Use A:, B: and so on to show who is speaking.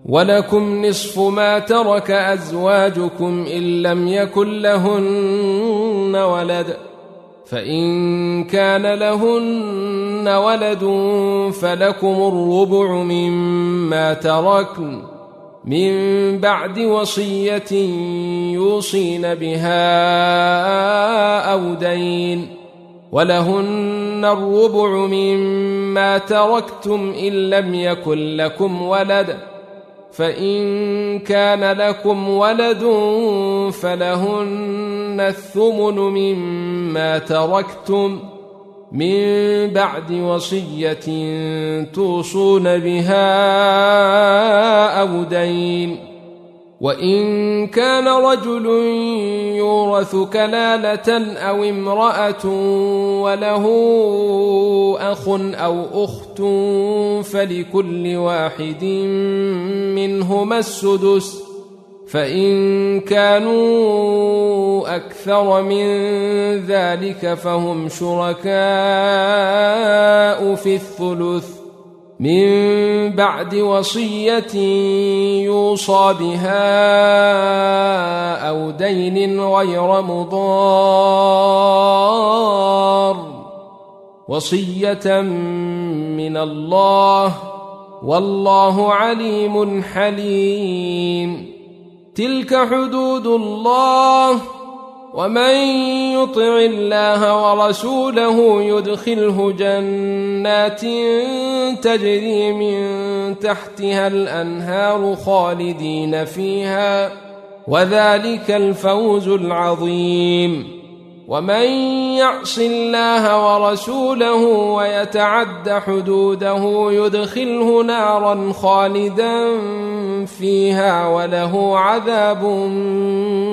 A: ولكم نصف ما ترك أزواجكم إن لم يكن لهن ولد، فإن كان لهن ولد فلكم الربع مما تركن من بعد وصية يوصين بها أو دين، ولهن الربع مما تركتم إن لم يكن لكم ولد، فإن كان لكم ولد فلهن الثمن مما تركتم من بعد وصية توصون بها أو دين. وإن كان رجل يورث كلالة أو امرأة وله أخ أو أخت فلكل واحد منهما السدس، فإن كانوا أكثر من ذلك فهم شركاء في الثلث من بعد وصية يوصى بها أو دين غير مضار، وصية من الله والله عليم حليم. تلك حدود الله، ومن يطع الله ورسوله يدخله جنات تجري من تحتها الأنهار خالدين فيها، وذلك الفوز العظيم. ومن يعص الله ورسوله ويتعد حدوده يدخله نارا خالدا فيها وله عذاب